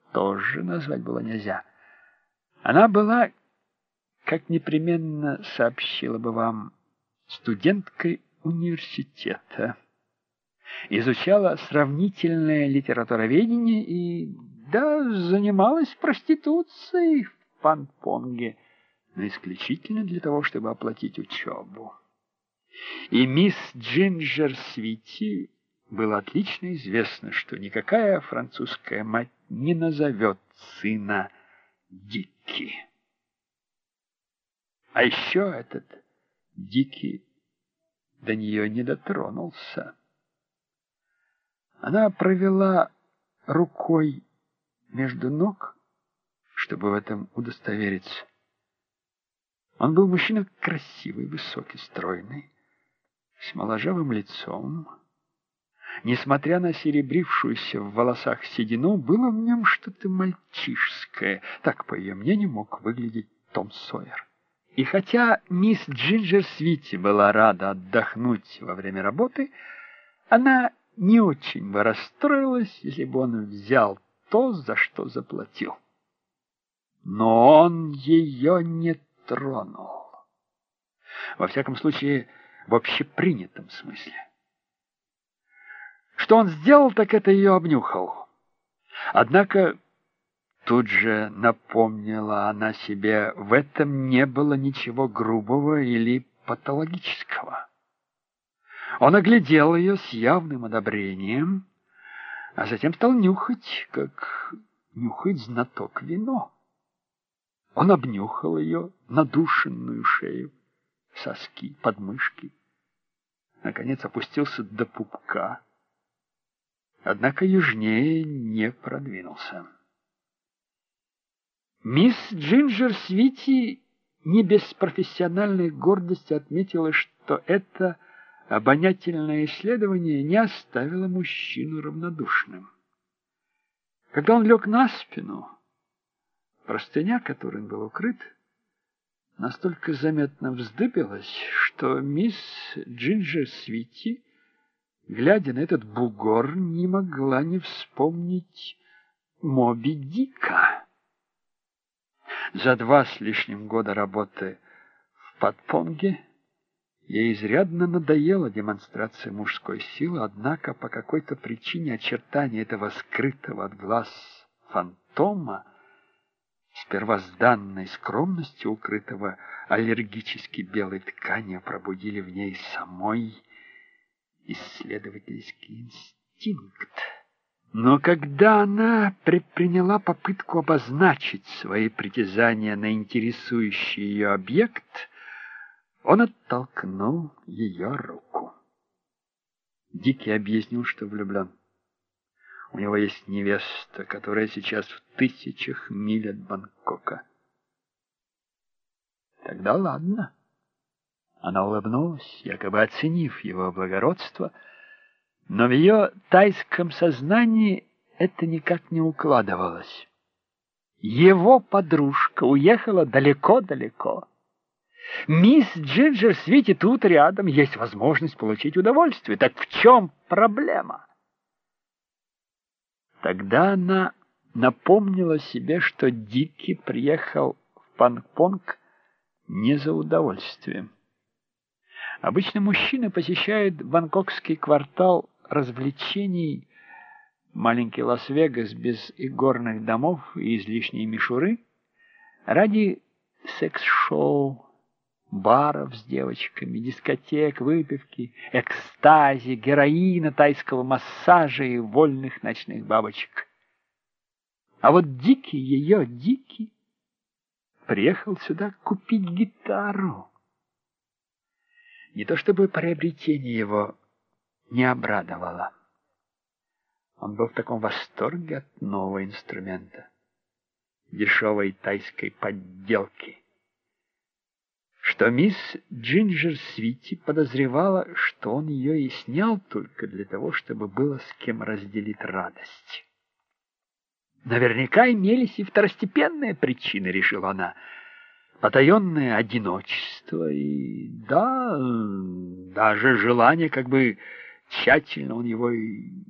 тоже назвать было нельзя. Она была, как непременно сообщила бы вам, студенткой университета. Изучала сравнительное литературоведение и, да, занималась проституцией в Панпонге, но исключительно для того, чтобы оплатить учебу. И мисс Джинджер Свити было отлично известно, что никакая французская мать не назовет сына Дикки. А еще этот Дикки до нее не дотронулся. Она провела рукой между ног, чтобы в этом удостовериться. Он был мужчина красивый, высокий, стройный, с моложавым лицом. Несмотря на серебрившуюся в волосах седину, было в нем что-то мальчишеское. Так, по ее мнению, мог выглядеть Том Сойер. И хотя мисс Джинджер Свити была рада отдохнуть во время работы, она не очень бы расстроилась, если бы он взял то, за что заплатил. Но он ее не тронул. Во всяком случае, в общепринятом смысле. Что он сделал, так это ее обнюхал. Однако тут же напомнила она себе, в этом не было ничего грубого или патологического. Он оглядел ее с явным одобрением, а затем стал нюхать, как нюхает знаток вино. Он обнюхал ее надушенную шею, соски, подмышки. Наконец опустился до пупка. Однако южнее не продвинулся. Мисс Джинджер Свити не без профессиональной гордости отметила, что это обонятельное исследование не оставило мужчину равнодушным. Когда он лег на спину, простыня, которой он был укрыт, настолько заметно вздыбилась, что мисс Джинджер Свити, глядя на этот бугор, не могла не вспомнить Моби Дика. За 2 с лишним года работы в Панпонге ей изрядно надоела демонстрация мужской силы, однако по какой-то причине очертания этого скрытого от глаз фантома с первозданной скромностью укрытого аллергически белой тканью пробудили в ней самой исследовательский инстинкт. Но когда она предприняла попытку обозначить свои притязания на интересующий ее объект, он оттолкнул ее руку. Дикий объяснил, что влюблен. У него есть невеста, которая сейчас в 1000 миль от Бангкока. Тогда ладно. Она улыбнулась, якобы оценив его благородство, но в ее тайском сознании это никак не укладывалось. Его подружка уехала далеко-далеко. Мисс Джинджер Свити тут рядом, есть возможность получить удовольствие. Так в чем проблема? Тогда она напомнила себе, что Дикий приехал в Панпонг не за удовольствием. Обычно мужчины посещают бангкокский квартал развлечений, маленький Лас-Вегас без игорных домов и излишней мишуры, ради секс-шоу, баров с девочками, дискотек, выпивки, экстази, героина, тайского массажа и вольных ночных бабочек. А вот Дикий приехал сюда купить гитару. Не то чтобы приобретение его не обрадовало. Он был в таком восторге от нового инструмента, дешевой тайской подделки, что мисс Джинджер Свити подозревала, что он ее и снял только для того, чтобы было с кем разделить радость. Наверняка имелись и второстепенные причины, решила она. Потаенное одиночество и, да, даже желание, как бы тщательно он его и